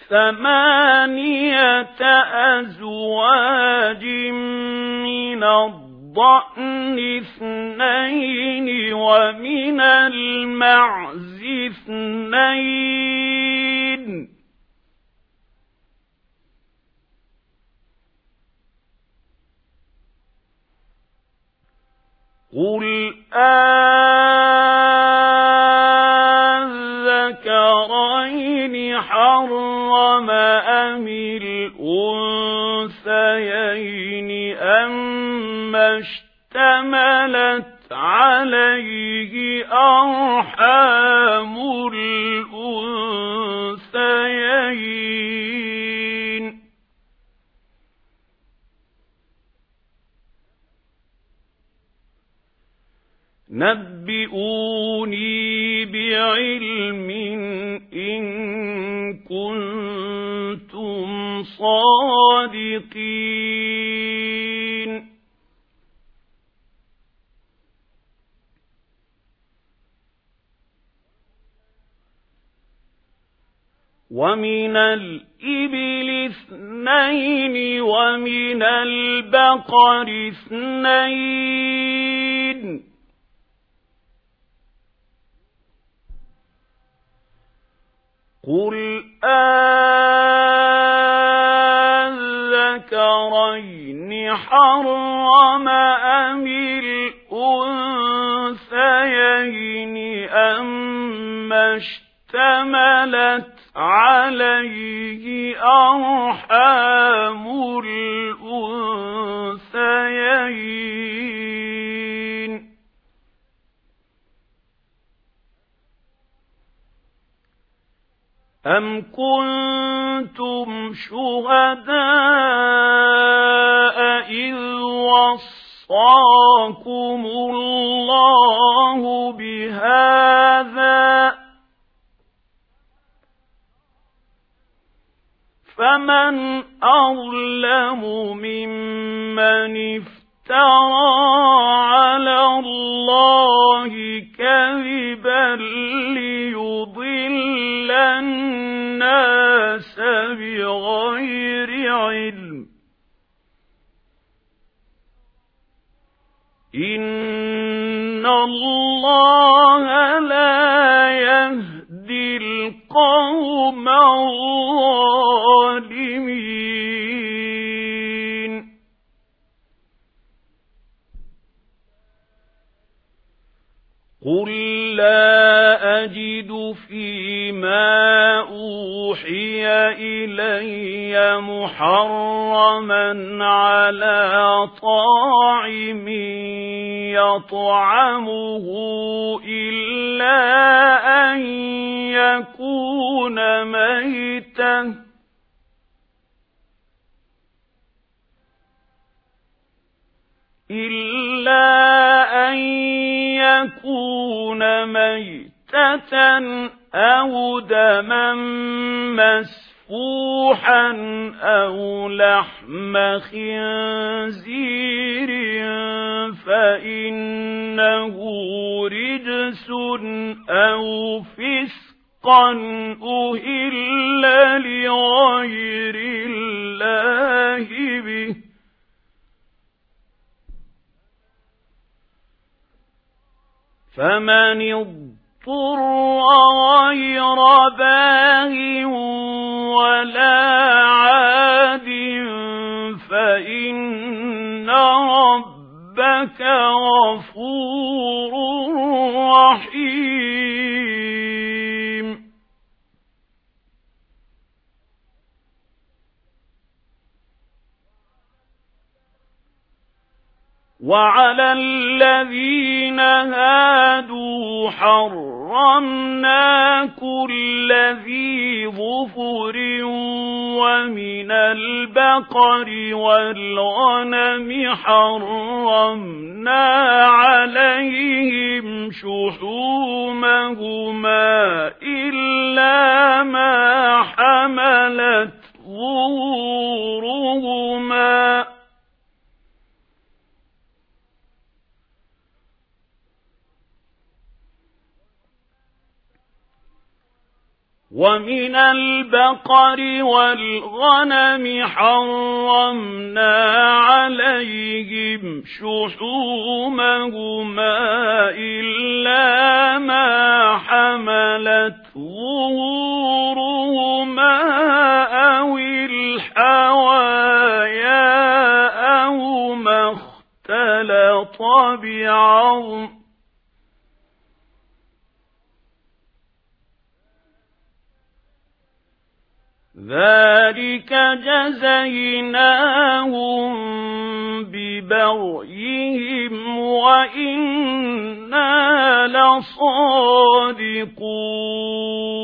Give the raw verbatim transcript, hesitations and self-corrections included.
ثمانية أزواج من الضأن اثنين ومن المعز اثنين قل أذكرين حرم أم الأنثيين أما اشتملت عليه أرحام الأنثيين نبئوني بعلم إن كنتم صادقين ومن الإبل اثنين ومن البقر اثنين قل أذكرين حرم أم الأنثيين أما اشتملت عليه أرحام الأنثيين أم كنتم شهداء إذ وصاكم الله بهذا فمن أظلم ممن افترى على الله كذبا ليضل الناس بغير علم إن الله لا يهدي القوم الظالمين قل لا أجد فيما أوحي إلي محرما على طاعم يطعمه إلا أن يكون ميتا إلا أن يكون ميتة أو دما مسفوحا أو لحم خنزير فإنه رجس أو فسقا أهل لغير الله به فمن اضطر غير باغ ولا عاد فإن ربك غفور رحيم وعلى الذين هادوا حرمنا كل ذي ظفر ومن البقر والغنم حرمنا عليهم شحومهما إلا ما حملت ظهورهما ومن البقر والغنم حرمنا عليهم شحومهما إلا ما حملت ظهورهما أو الحوايا أو ما اختلط بعظم ذلك جزيناهم ببغيهم وإنا لصادقون